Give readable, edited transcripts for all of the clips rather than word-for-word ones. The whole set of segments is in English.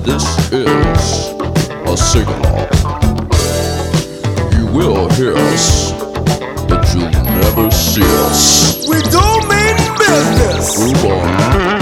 This is a sing-along. You will hear us, but you'll never see us. We do mean business. Move on.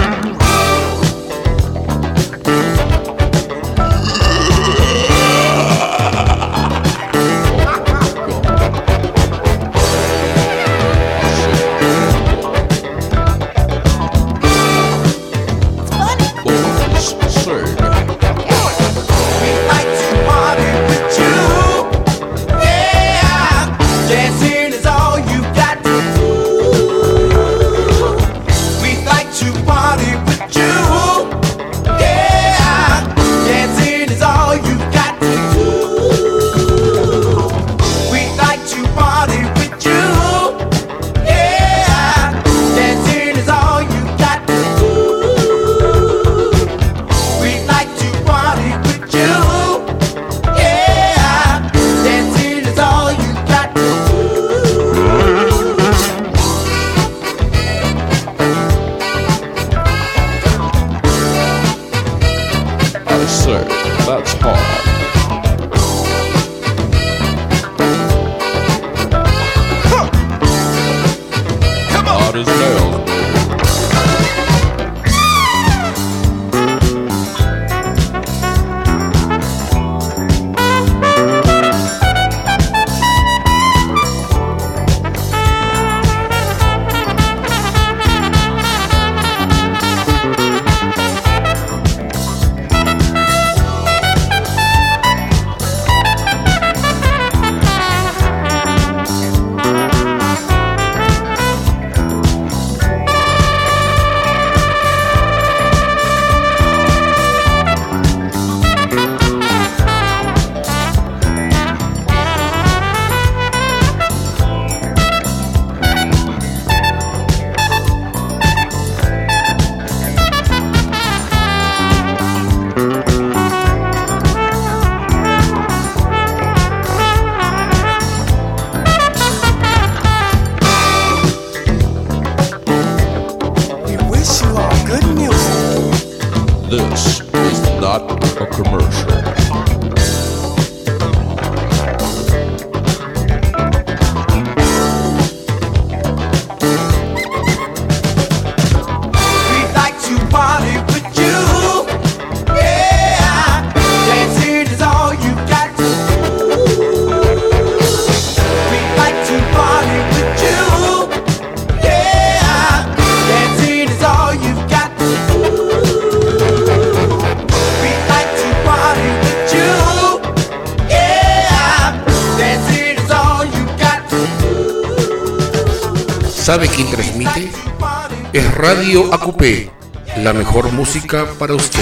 That's hard. Huh. Come on. Hard as nails, baby. This is not a commercial. ¿Sabe quién transmite? Es Radio AQP, la mejor música para usted.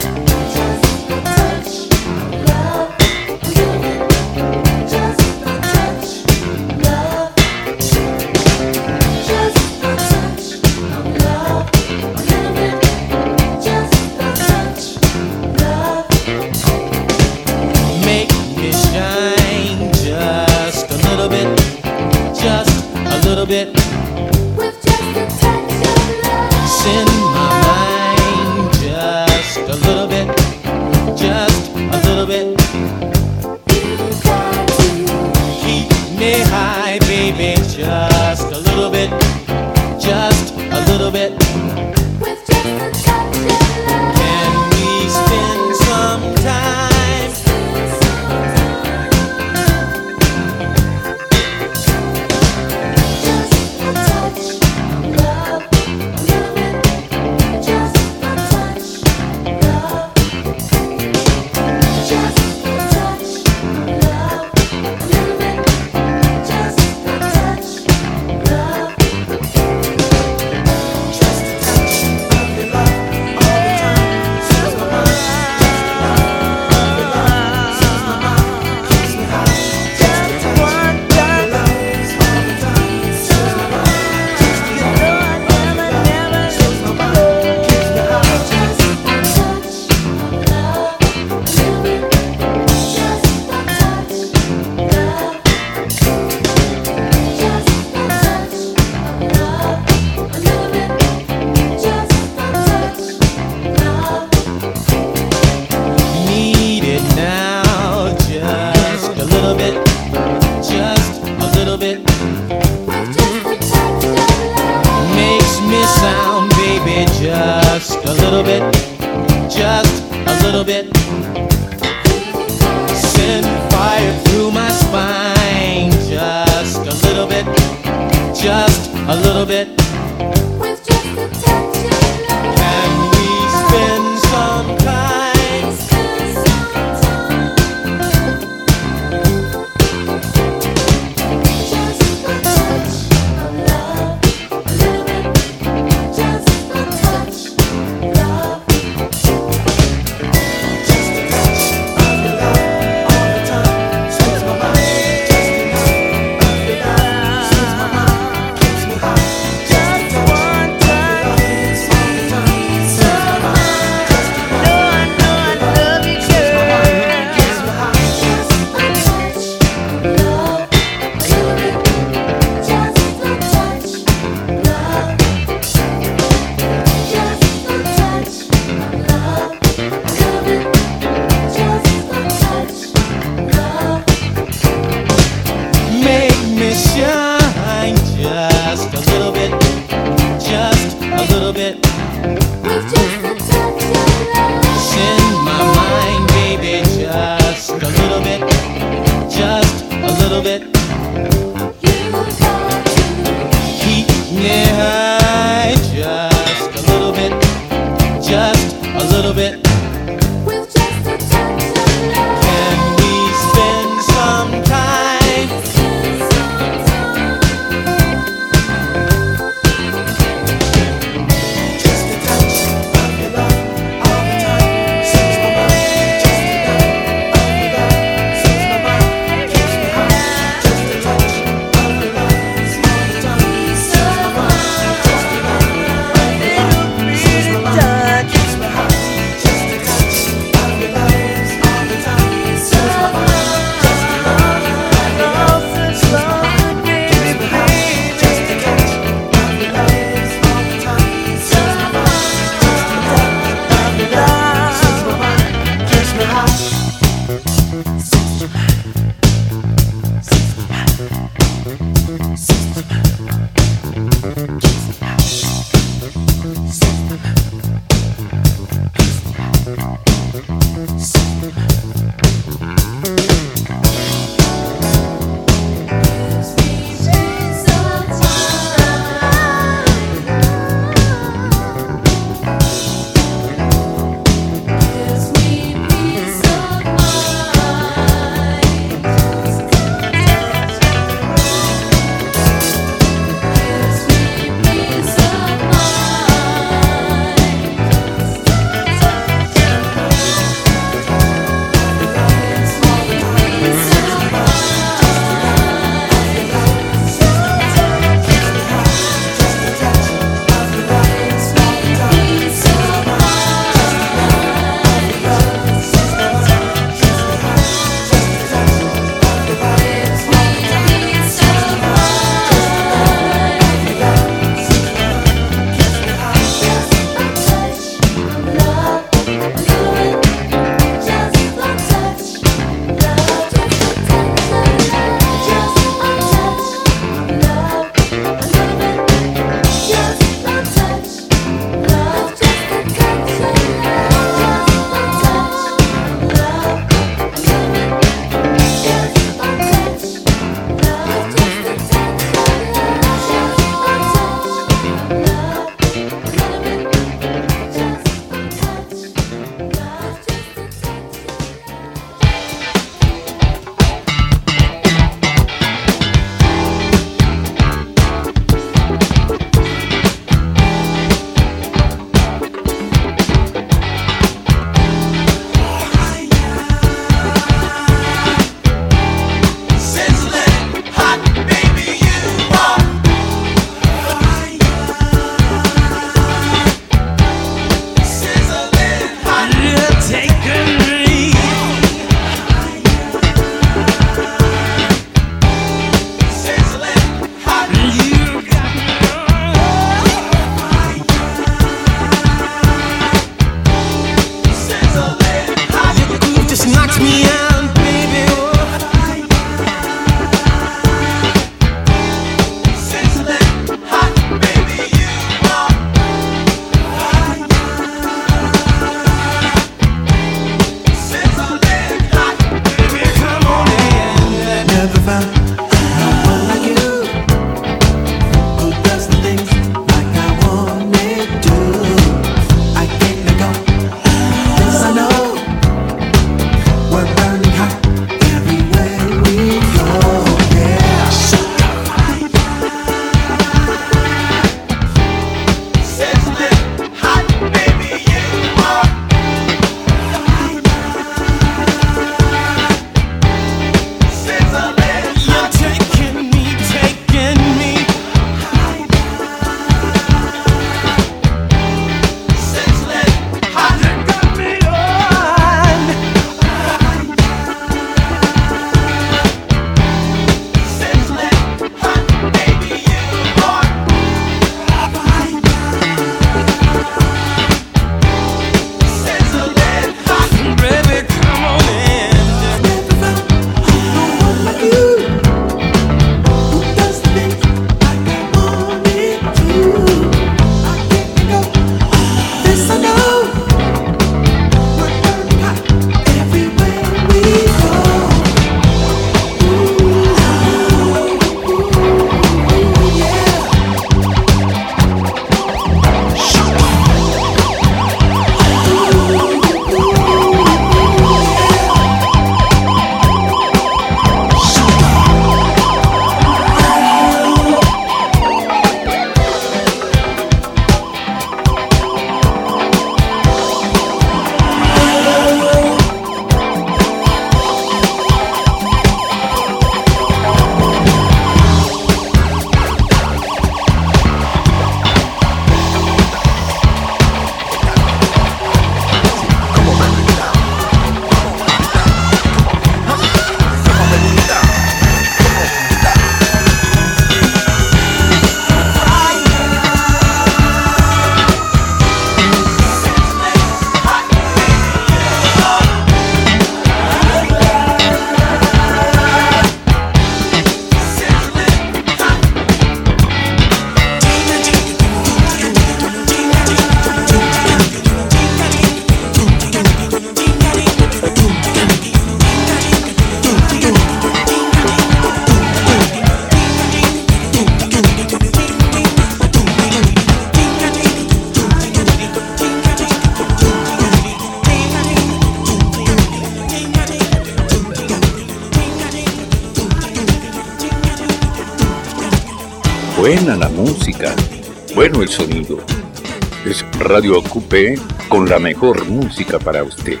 Buena la música, bueno el sonido. Es Radio Acupé con la mejor música para usted.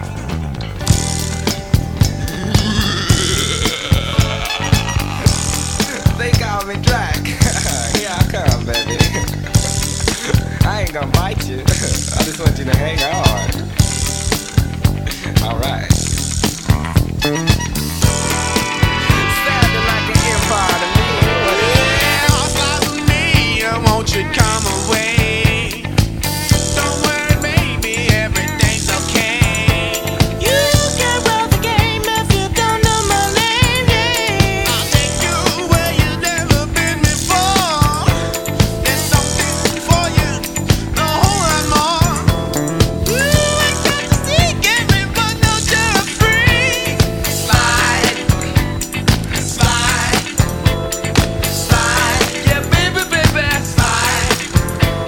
They call me Drac. Here I come, baby. I ain't gonna bite you. I just want you to hang on. Alright. Sounding like an empire to me. Won't you come away? Don't worry, baby, everything's okay. You can run the game if you don't know my name. Yeah. I'll take you where you've never been before. There's something for you, a whole lot more. You ain't got to seek every but no you're free. Slide, slide, slide, yeah, baby, baby.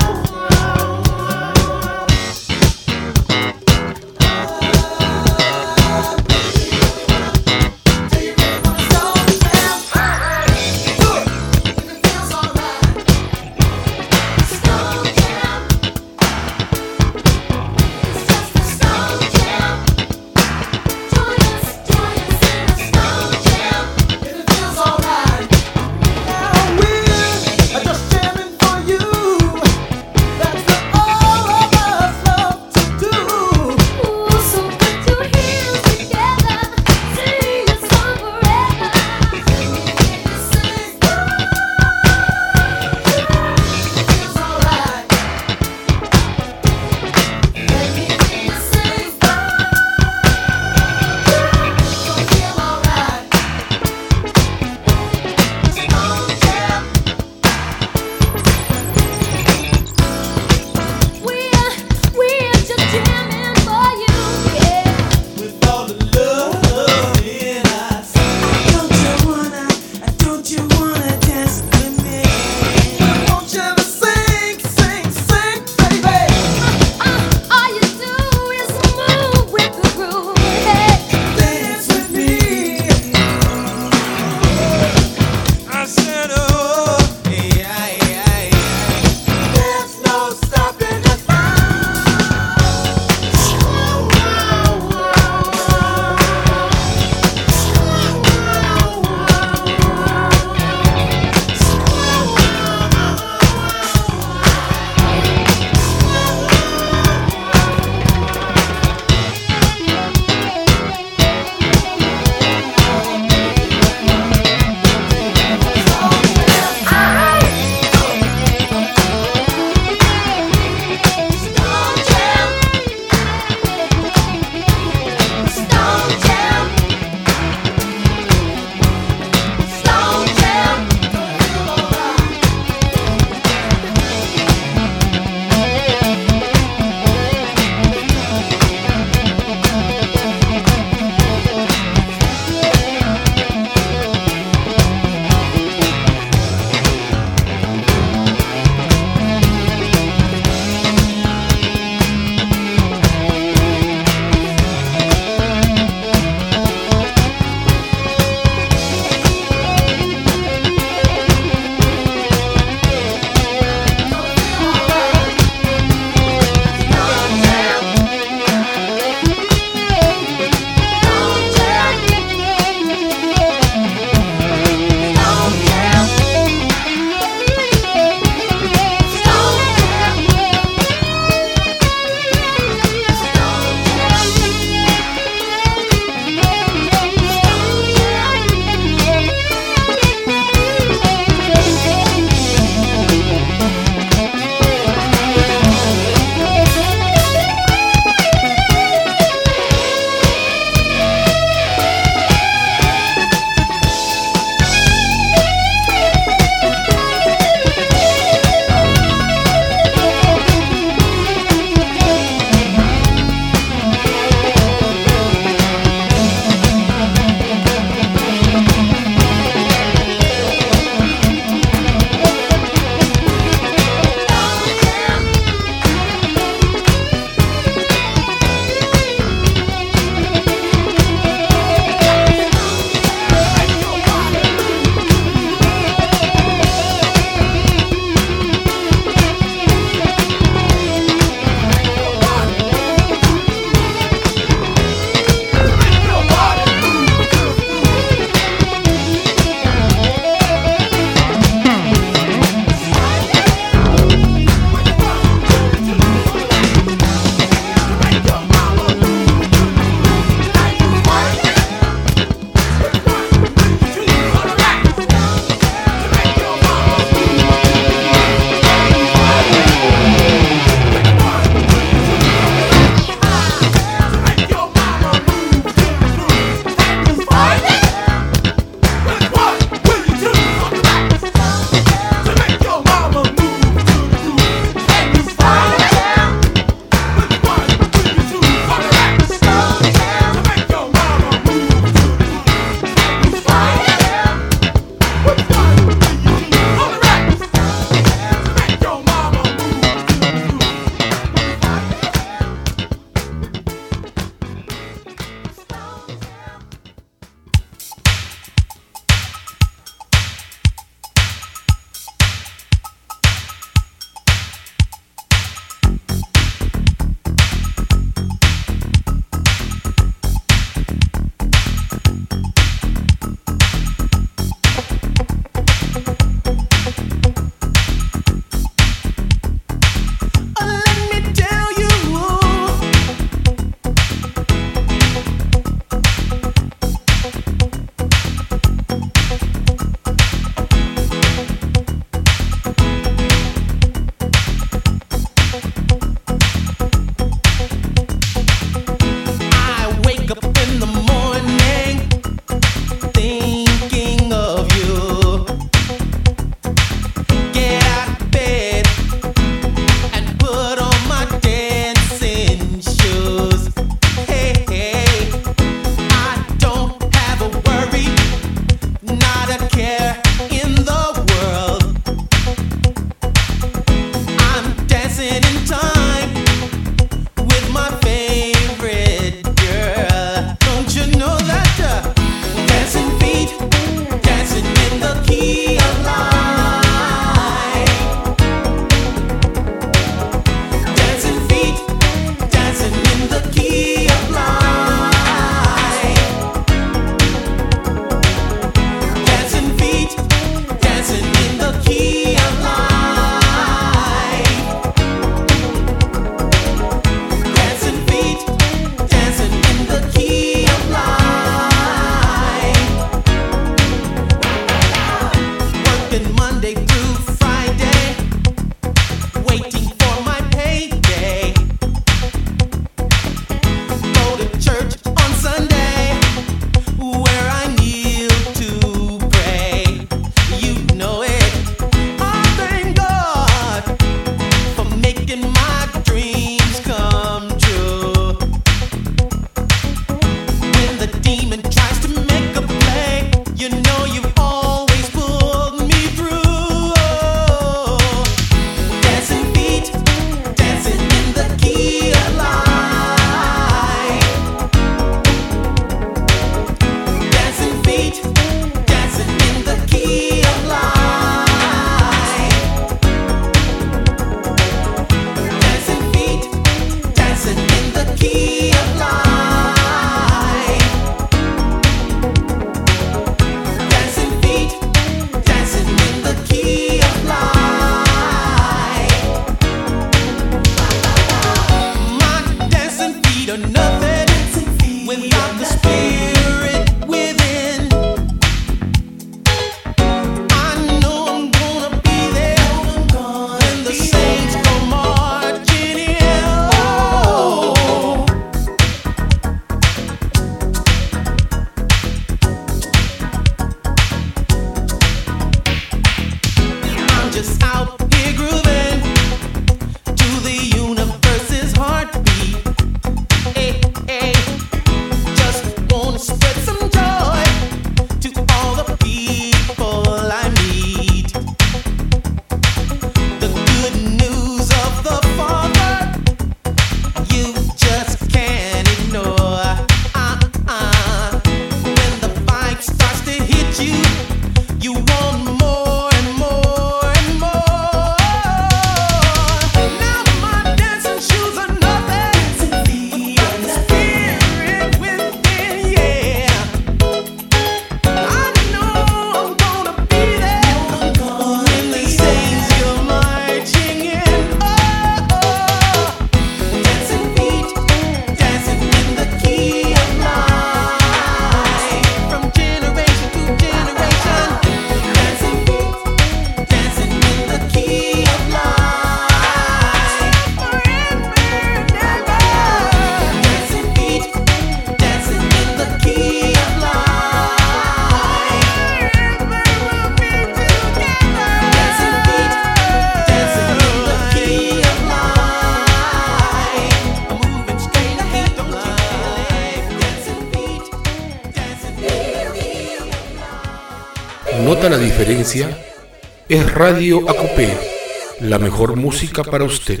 nota la diferencia, es Radio ACUPE, la mejor música para usted.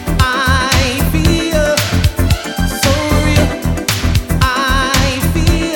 I feel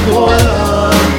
go along.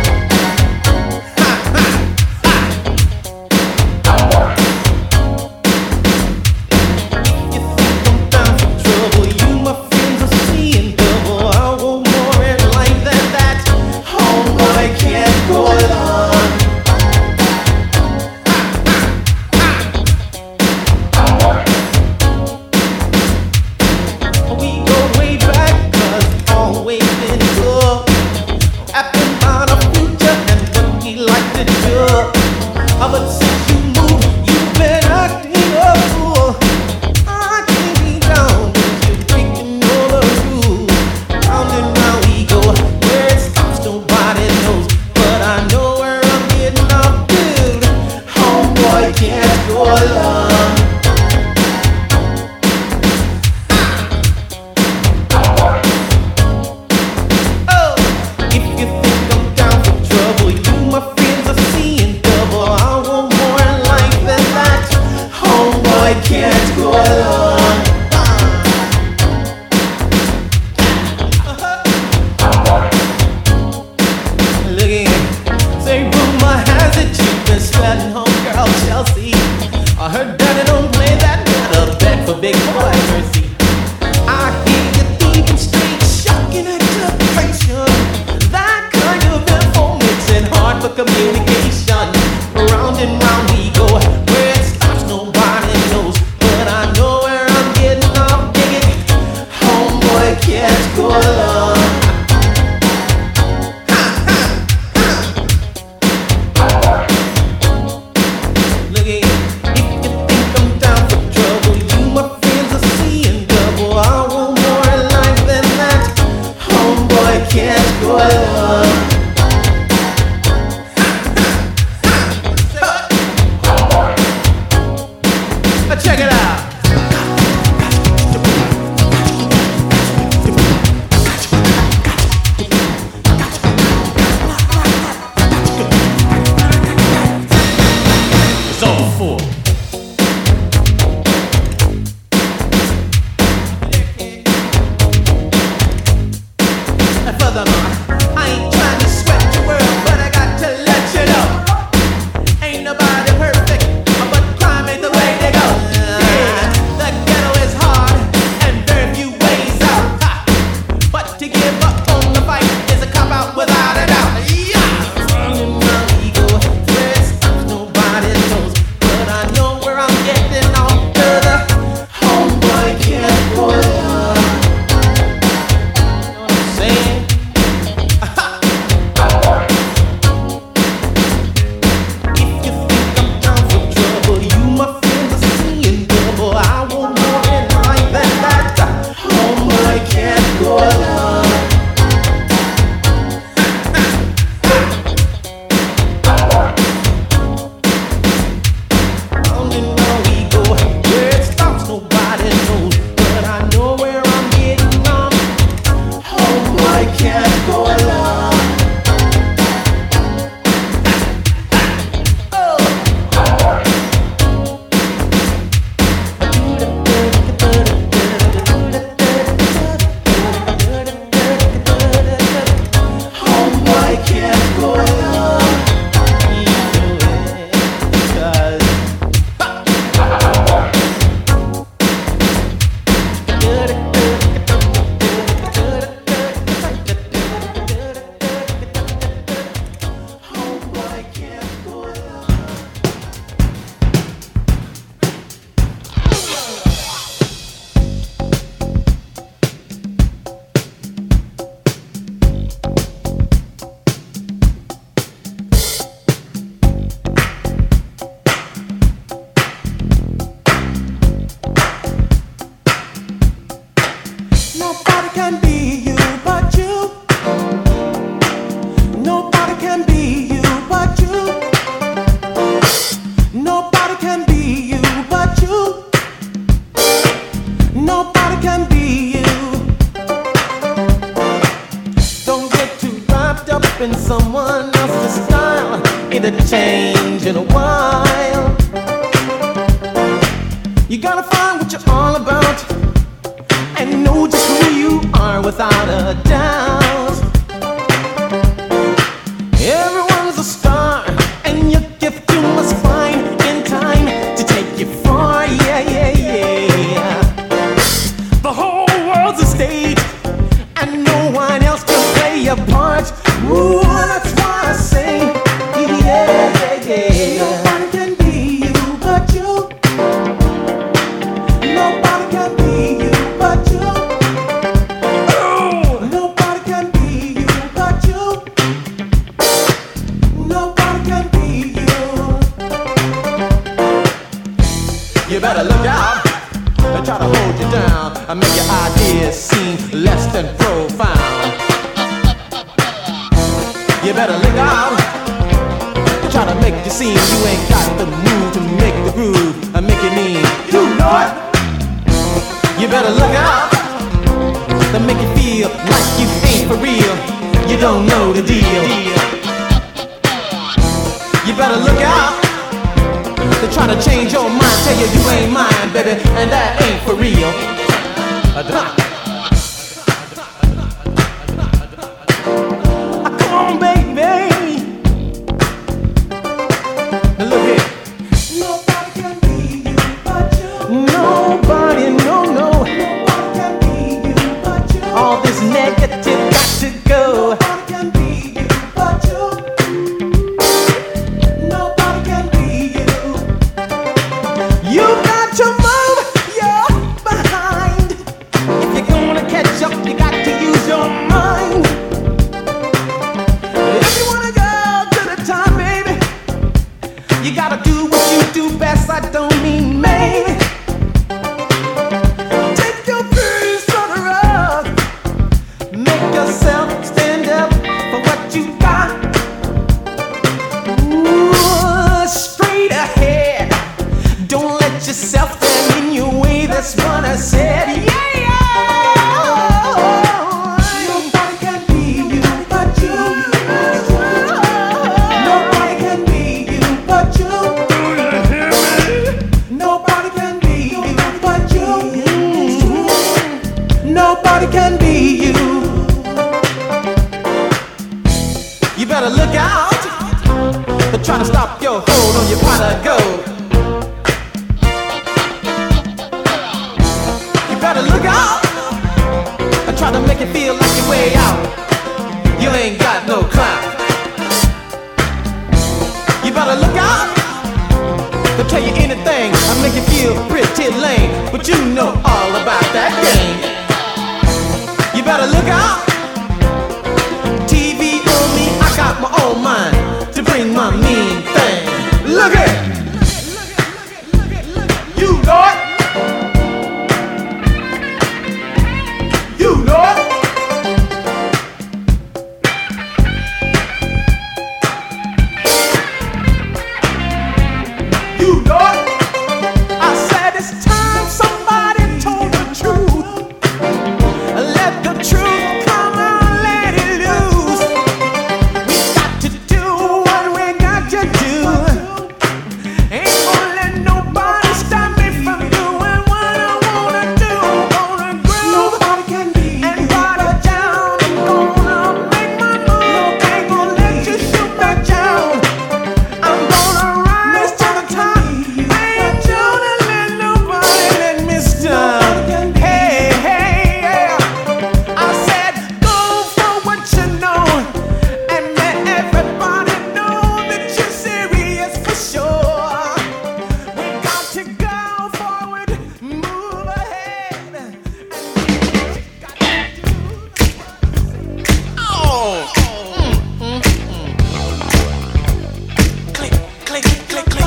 in someone else's style. It'll change in a while. You gotta find what you're all about and know just who you are without a doubt. something profound. You better look out. They try to make you seem you ain't got the move to make the groove and make it mean. You know it. You better look out. They make you feel like you ain't for real. You don't know the deal. You better look out. They try to change your mind, tell you you ain't mine, baby, and that ain't for real. Come on, baby. Now look here. Nobody can be you but you. Nobody, no. Nobody can be you but you. All this negative got to go. Nobody can be you but you. Nobody can be you. You got to move your behind. If you're gonna catch up, you got to use your mind. If you wanna go to the top, baby, you gotta do what you do best. I don't mean maybe. Take your piece on the rug. Make yourself stand up for what you got. Ooh, straight ahead. Don't let yourself stand in your way. That's what I said. Yeah. Nobody can be you but you. Nobody can be you but you. Nobody can be you but you. Nobody can be you. You better look out. They're trying to stop your hold on your pot of gold. You better look out. I try to make you feel like you're way out. You ain't got no clout. You better look out. They'll tell you anything. I make you feel pretty lame, but you know all about that game. You better look out. TV on me, I got my own mind to bring my mean thing. Look at you, Lord. You know it. You know it. I said it's time somebody told the truth. Let the truth come out, let it loose. We got to do what we got to do. Ain't gonna let nobody stop me from doing what I wanna do. Gonna groove. Nobody can be and ride it down. I'm gonna make my move. Ain't gonna let you shoot me down. I'm gonna rise to the top. Ain't gonna let nobody let me stop. Hey, yeah. I said go for what you know and let everybody know that you're serious for sure. We got to go forward, move ahead, and got to do. Click, click, click, click.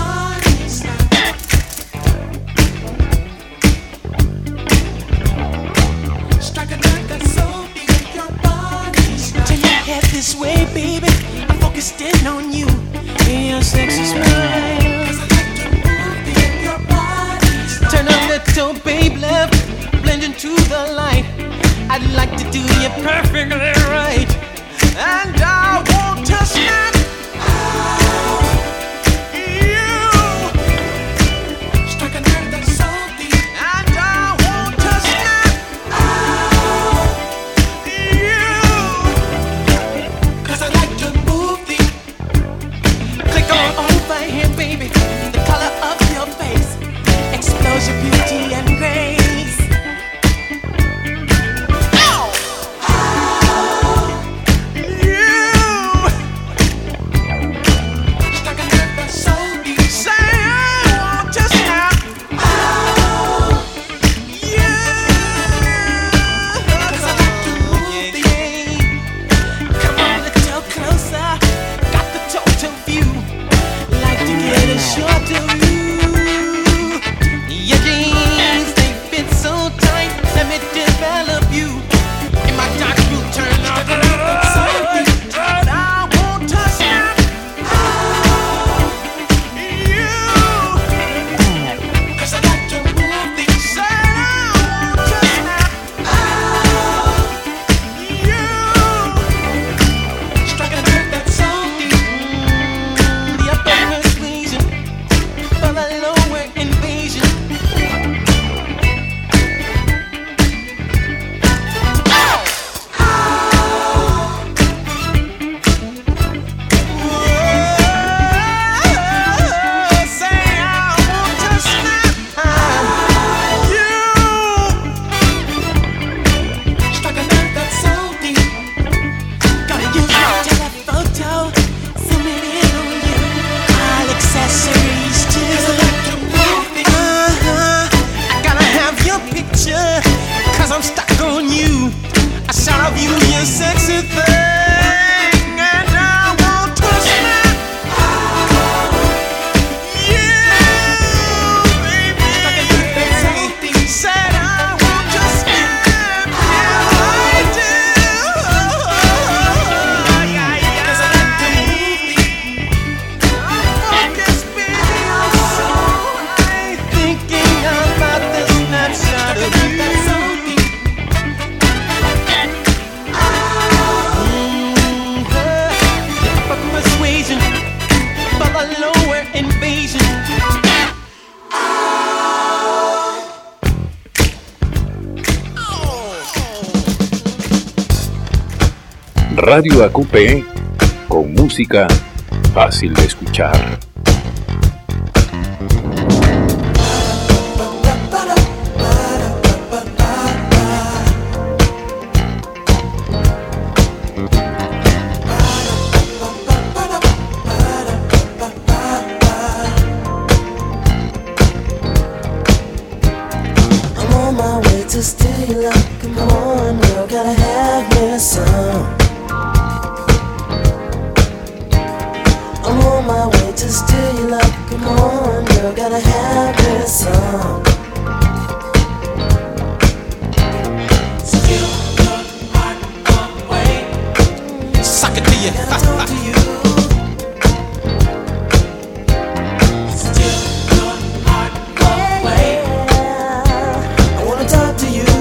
Strike a note that's so deep in your body. Turn your head this way, baby. I'm focused in on you and your sexy smile. 'Cause I like to move in your body. Turn a little, babe, left, blend into the light. I'd like to do you perfectly right, and I want to snap you. Strike a nerve that's so deep, and I want to snap you. 'Cause I like to move the. Click on over here, baby. The color of your face explodes your beauty and grace. Ow! snapshot of you, you sexy thing, and I want to snap you, baby. Said I want to snap you, I do. Yeah, yeah. 'Cause I like to move. I'm focused, baby, I'm so high, thinking about the snapshot of you. Persuasion for the lower invasion. Radio AQP con música fácil de escuchar. I'm on my way to steal your love. Come on, girl, gotta have me some. I'm on my way to steal your love. Come on, girl, gotta have me some. Suck it to you. Gotta talk to you. Yeah, I wanna talk to you.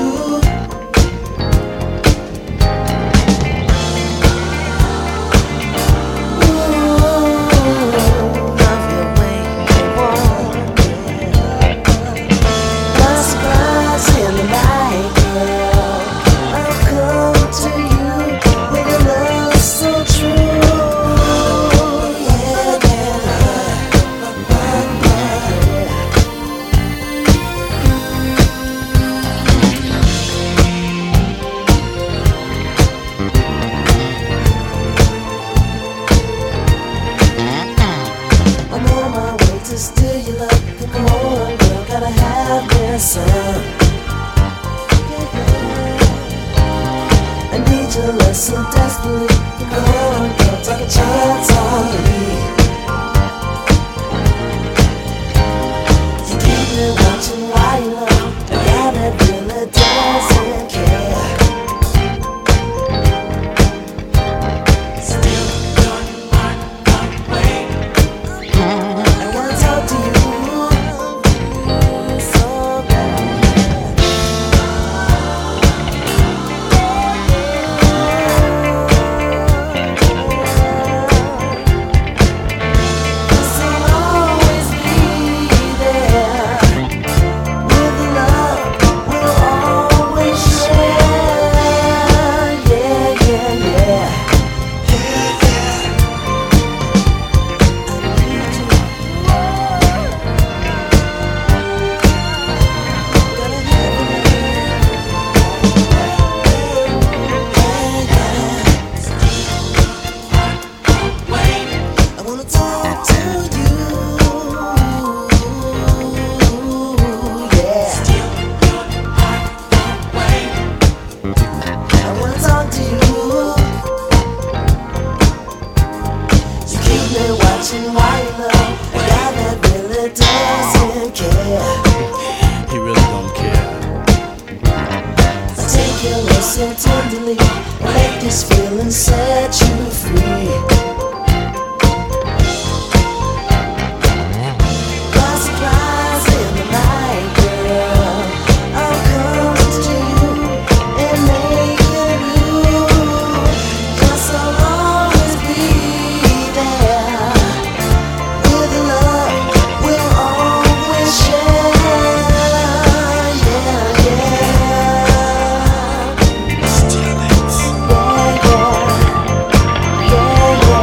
I'm on my way to steal your love. Come on, girl, gotta have me some. I need your love so desperately. Come on, girl, take a chance on me. You keep me watching while you love. A guy that really doesn't care. I wanna talk to you so bad. so tenderly. Let this feeling set you free. By surprise in the night, girl, I'll come to you and make it new. 'Cause I'll always be there with love we'll always share. Yeah, yeah. Still it. Yeah, yeah. Yeah, yeah.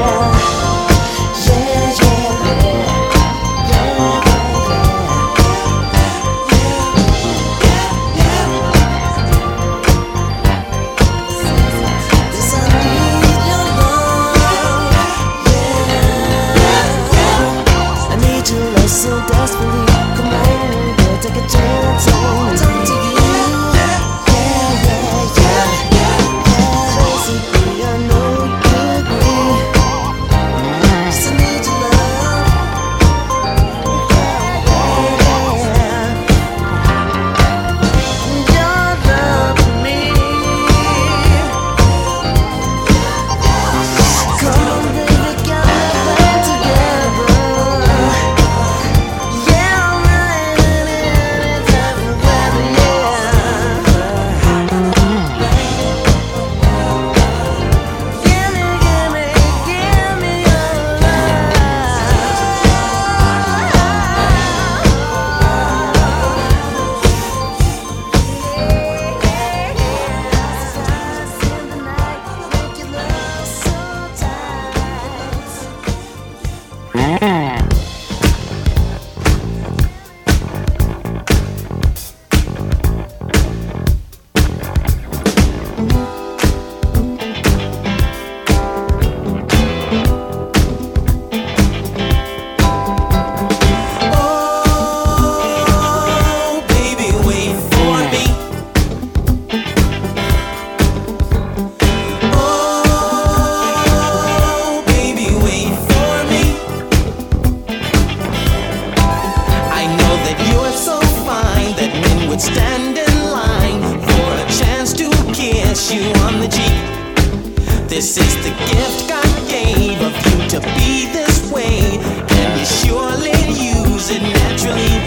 kiss you on the cheek. This is the gift God gave of you to be this way, and you surely use it naturally.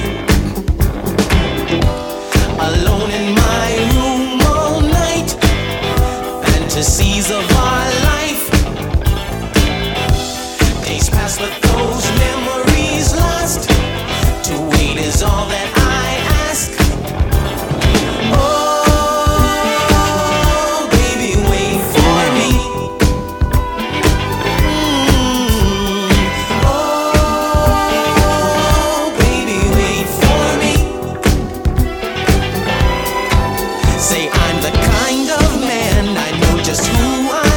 Alone in my room all night, fantasies of our life. Days pass with those memories lost. To wait is all that I ask. Oh, baby, wait for me. Oh, baby, wait for me. Say I'm the kind of man, I know just who I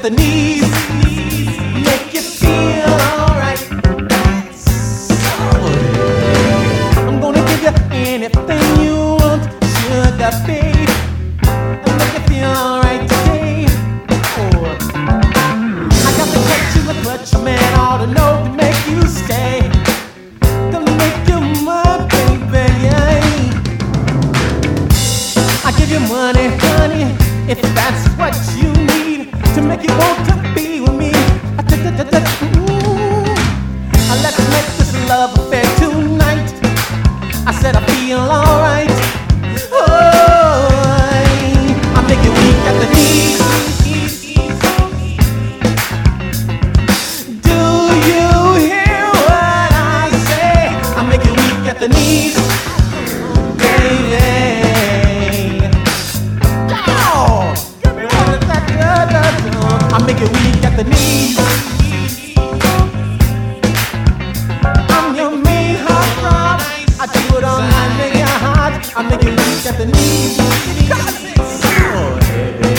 the knees, make you feel alright. I'm gonna give you anything you want, sugar babe, and make you feel alright today. Oh, I got the touch in the clutch, man, ought to know to make you stay, to make you my baby, yeah. I give you money, honey, if that's what you need to make you want to be with me. Let's make this love affair tonight. I said I feel alright. Oh, I make you weak at the knees. Do you hear what I say? I make you weak at the knees, baby. I make it weak at the knees. I'm your main heartthrob. I do it all night, make it hot. I make it weak at the knees. Oh, baby,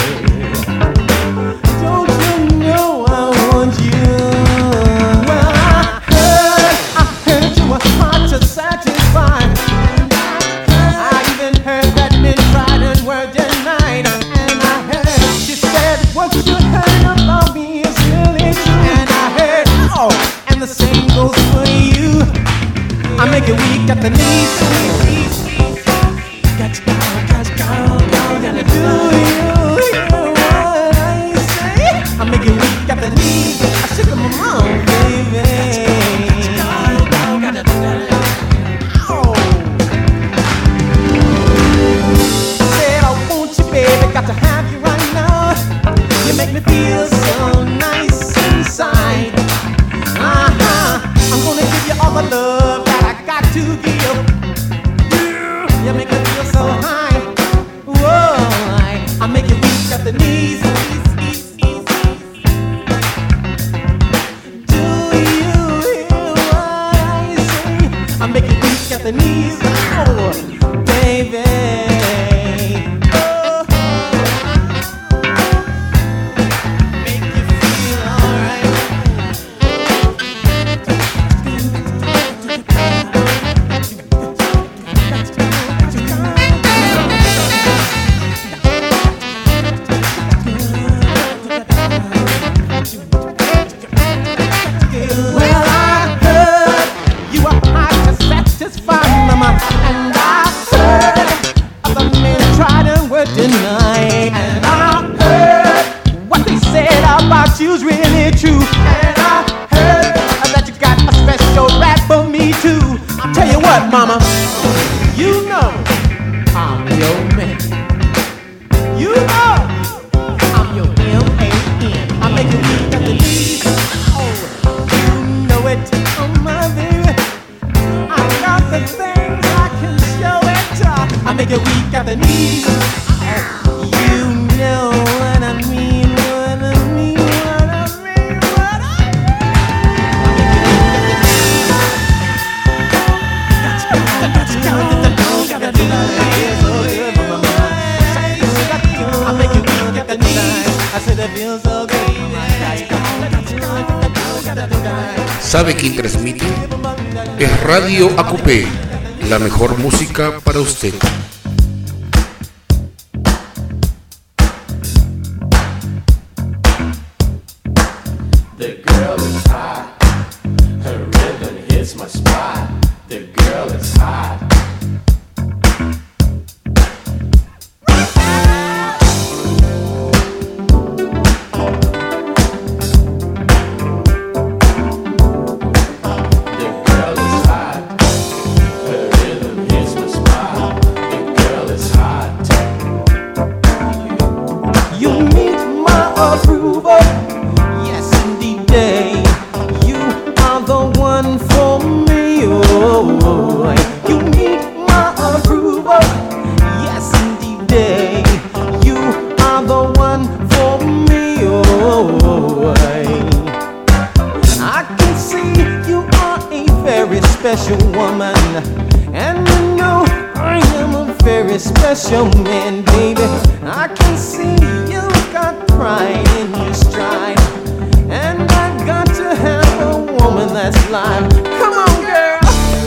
don't you know I want you? Well, I heard you were hard to satisfy. I even heard that men tried and were denied. And I heard she said what you heard about me is really true. And I heard, oh, and the same goes for you. I make it weak at the knees. Got to go, gotta do you what I say. I make it weak at the knees. I shook my mom, baby. Oh. Said I want you, baby, got to have you right now. You make me feel so nice inside. I'm gonna give you all the love that I got to give. You make me feel so high. Whoa, I make you weak at the knees. Do you hear what I say? I make you weak at the knees. Oh, baby. Tonight, and I heard what they said about you's really true. And I heard that you got a special rap for me too. I'll tell you what, mama, you know I'm your man. You know I'm your M.A.N. I make you weak at the knees. Oh, you know it, oh my baby. I got the things I can show it. I make you weak at the knees. You know what I mean, what I mean, what I mean, what I mean. I make you weak at the knees. I said it feels so good. ¿Sabe quién transmite? Es Radio AQP, la mejor música para usted. The girl is hot, her rhythm hits my spot. The girl is hot. The girl is hot, her rhythm hits my spot. The girl is hot. You meet my approval. Yes, indeed, you are the one for me. Oh, you need my approval. Yes, indeed, you are the one for me. Oh, I can see you are a very special woman, and you know I am a very special man, baby. I can see you got got pride in your stride, and I got to have a woman that's live. Come on, girl.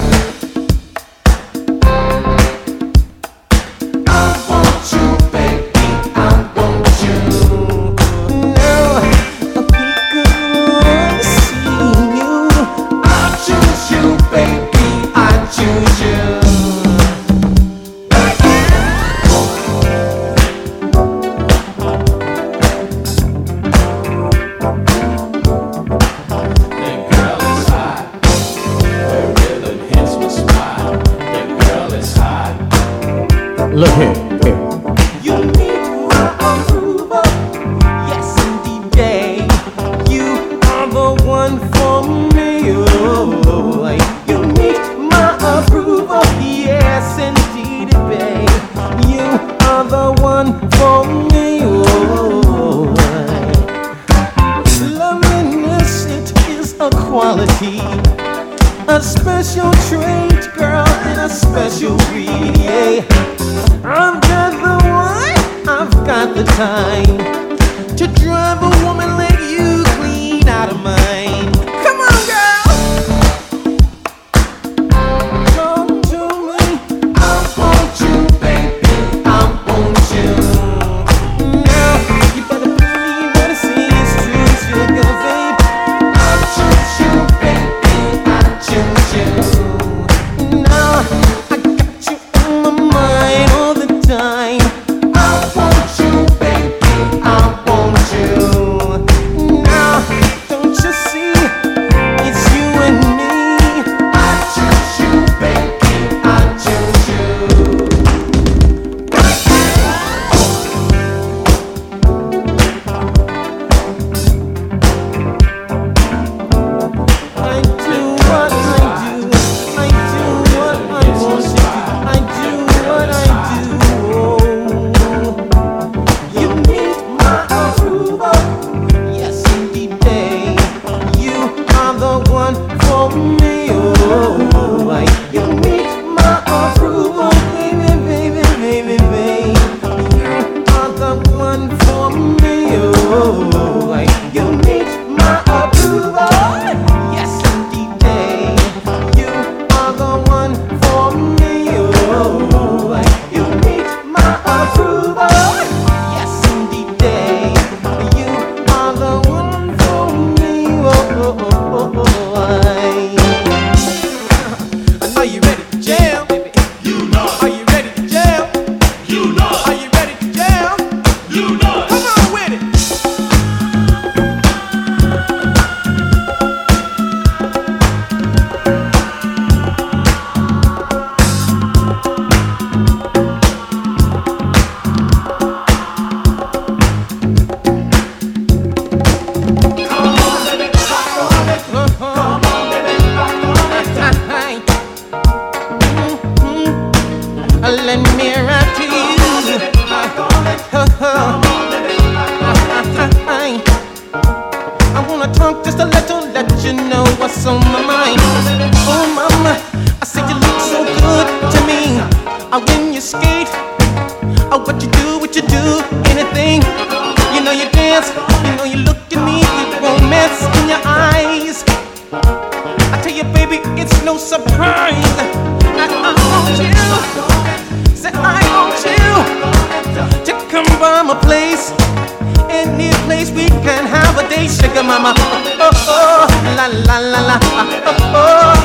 I want you, baby. I want you. Now we could see you. I choose you, baby. I choose you. Look here. You need my approval, yes indeed, babe. You are the one for me. Oh, you need my approval, yes indeed, babe. You are the one for me. Oh, loveliness, it is a quality, a special trait, girl, and a special breed. Yeah. I've got the one, I've got the time to drive a woman like you clean out of mine. Come on, girl, come to me. I want you, baby, I want you. Now you better believe what I say is true, sugar babe. I choose you, baby, I choose you. Now I got you on my mind all the time. I want you, baby, I want you. Now don't you see, it's you and me. I choose you, baby, I choose you. I do what I do. I do what I want to do. I do what I do. You need my approval, yes indeed, babe. You are the one for me. Oh, you need my approval, baby, baby, baby, babe. You are the one for me. Oh, you need my approval, yes indeed, babe. You are the one for me. Oh, you need my approval, yes indeed, babe. You are the one for me. Are you ready to jam? You know. Are you ready to jam? You know. Are you ready to jam? You know. Come on with it. Let me rock to you. I wanna talk just a little, let you know what's on my mind. Oh mama, I say you look so good to me. When you skate, what you do, anything. You know you dance, you know you look at me with romance in your eyes. I tell you baby, it's no surprise. I want you, say I want you to come by my place. Any place we can have a day, sugar mama. Oh, oh, la, la, la, la. Oh, oh.